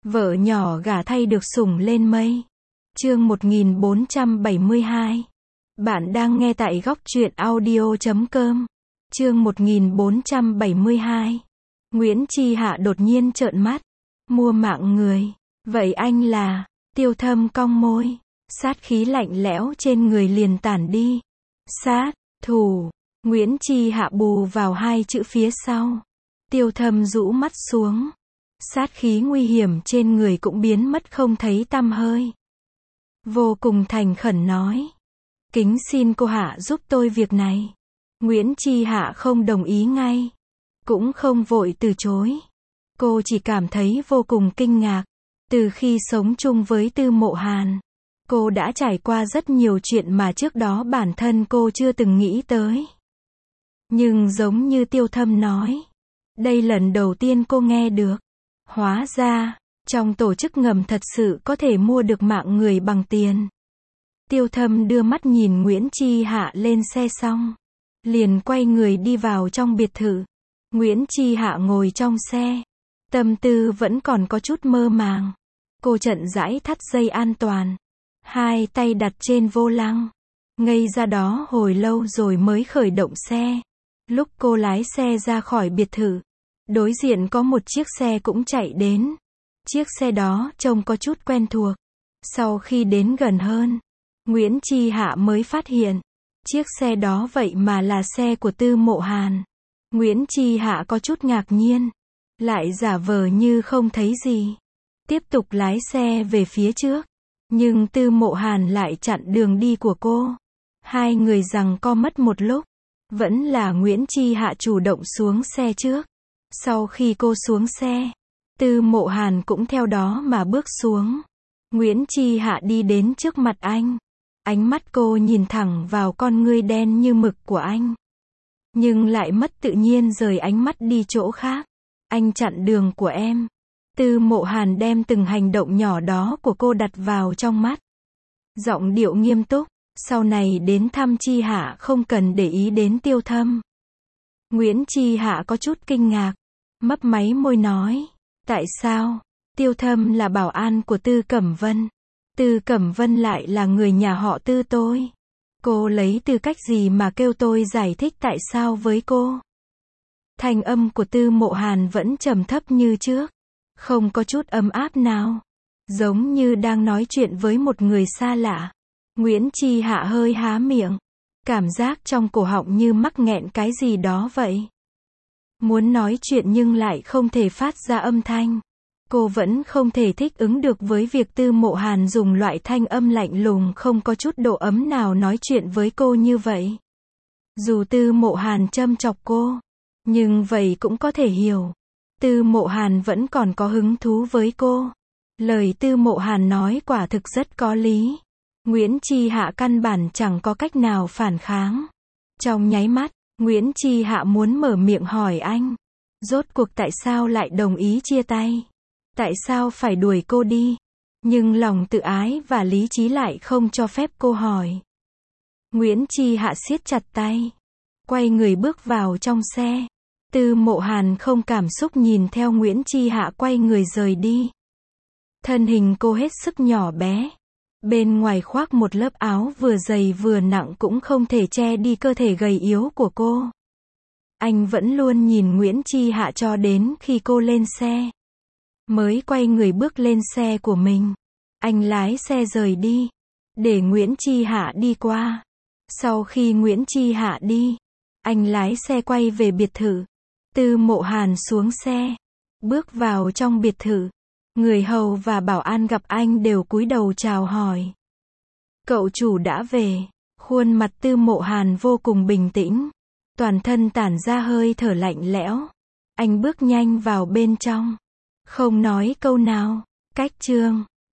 Vợ nhỏ gả thay được sủng lên mây. Chương 1472. Bạn đang nghe tại góc truyện audio.com. Chương 1472. Nguyễn Chi Hạ đột nhiên trợn mắt. Mua mạng người. Vậy anh là? Tiêu Thâm cong môi. Sát khí lạnh lẽo trên người liền tản đi. Sát thủ. Nguyễn Chi Hạ bù vào hai chữ phía sau. Tiêu Thâm rũ mắt xuống. Sát khí nguy hiểm trên người cũng biến mất không thấy tăm hơi. Vô cùng thành khẩn nói. Kính xin cô Hạ giúp tôi việc này. Nguyễn Chi Hạ không đồng ý ngay. Cũng không vội từ chối. Cô chỉ cảm thấy vô cùng kinh ngạc. Từ khi sống chung với Tư Mộ Hàn, cô đã trải qua rất nhiều chuyện mà trước đó bản thân cô chưa từng nghĩ tới. Nhưng giống như Tiêu Thâm nói, đây lần đầu tiên cô nghe được. Hóa ra, trong tổ chức ngầm thật sự có thể mua được mạng người bằng tiền. Tiêu Thâm đưa mắt nhìn Nguyễn Chi Hạ lên xe xong, liền quay người đi vào trong biệt thự. Nguyễn Chi Hạ ngồi trong xe, tâm tư vẫn còn có chút mơ màng. Cô chậm rãi thắt dây an toàn, hai tay đặt trên vô lăng, ngây ra đó hồi lâu rồi mới khởi động xe. Lúc cô lái xe ra khỏi biệt thự, đối diện có một chiếc xe cũng chạy đến. Chiếc xe đó trông có chút quen thuộc. Sau khi đến gần hơn, Nguyễn Chi Hạ mới phát hiện, chiếc xe đó vậy mà là xe của Tư Mộ Hàn. Nguyễn Chi Hạ có chút ngạc nhiên, lại giả vờ như không thấy gì, tiếp tục lái xe về phía trước. Nhưng Tư Mộ Hàn lại chặn đường đi của cô. Hai người giằng co mất một lúc, vẫn là Nguyễn Chi Hạ chủ động xuống xe trước. Sau khi cô xuống xe, Tư Mộ Hàn cũng theo đó mà bước xuống. Nguyễn Chi Hạ đi đến trước mặt anh. Ánh mắt cô nhìn thẳng vào con ngươi đen như mực của anh. Nhưng lại mất tự nhiên rời ánh mắt đi chỗ khác. Anh chặn đường của em. Tư Mộ Hàn đem từng hành động nhỏ đó của cô đặt vào trong mắt. Giọng điệu nghiêm túc. Sau này đến thăm Chi Hạ không cần để ý đến Tiêu Thâm. Nguyễn Chi Hạ có chút kinh ngạc, mấp máy môi nói. Tại sao? Tiêu Thâm là bảo an của Tư Cẩm Vân. Tư Cẩm Vân lại là người nhà họ Tư tôi. Cô lấy tư cách gì mà kêu tôi giải thích tại sao với cô? Thanh âm của Tư Mộ Hàn vẫn trầm thấp như trước, không có chút ấm áp nào, giống như đang nói chuyện với một người xa lạ. Nguyễn Chi Hạ hơi há miệng, cảm giác trong cổ họng như mắc nghẹn cái gì đó vậy. Muốn nói chuyện nhưng lại không thể phát ra âm thanh. Cô vẫn không thể thích ứng được với việc Tư Mộ Hàn dùng loại thanh âm lạnh lùng không có chút độ ấm nào nói chuyện với cô như vậy. Dù Tư Mộ Hàn châm chọc cô, nhưng vậy cũng có thể hiểu. Tư Mộ Hàn vẫn còn có hứng thú với cô. Lời Tư Mộ Hàn nói quả thực rất có lý. Nguyễn Chi Hạ căn bản chẳng có cách nào phản kháng. Trong nháy mắt, Nguyễn Chi Hạ muốn mở miệng hỏi anh. Rốt cuộc tại sao lại đồng ý chia tay? Tại sao phải đuổi cô đi? Nhưng lòng tự ái và lý trí lại không cho phép cô hỏi. Nguyễn Chi Hạ siết chặt tay, quay người bước vào trong xe. Tư Mộ Hàn không cảm xúc nhìn theo Nguyễn Chi Hạ quay người rời đi. Thân hình cô hết sức nhỏ bé. Bên ngoài khoác một lớp áo vừa dày vừa nặng cũng không thể che đi cơ thể gầy yếu của cô. Anh vẫn luôn nhìn Nguyễn Chi Hạ cho đến khi cô lên xe, mới quay người bước lên xe của mình. Anh lái xe rời đi, để Nguyễn Chi Hạ đi qua. Sau khi Nguyễn Chi Hạ đi, anh lái xe quay về biệt thự. Tư Mộ Hàn xuống xe, bước vào trong biệt thự. Người hầu và bảo an gặp anh đều cúi đầu chào hỏi. Cậu chủ đã về. Khuôn mặt Tư Mộ Hàn vô cùng bình tĩnh, toàn thân tản ra hơi thở lạnh lẽo. Anh bước nhanh vào bên trong, không nói câu nào. Cách chương